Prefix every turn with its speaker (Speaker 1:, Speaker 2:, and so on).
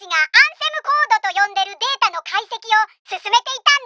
Speaker 1: ちがアンセムコードと呼んでるデータの解析を進めていたんだ。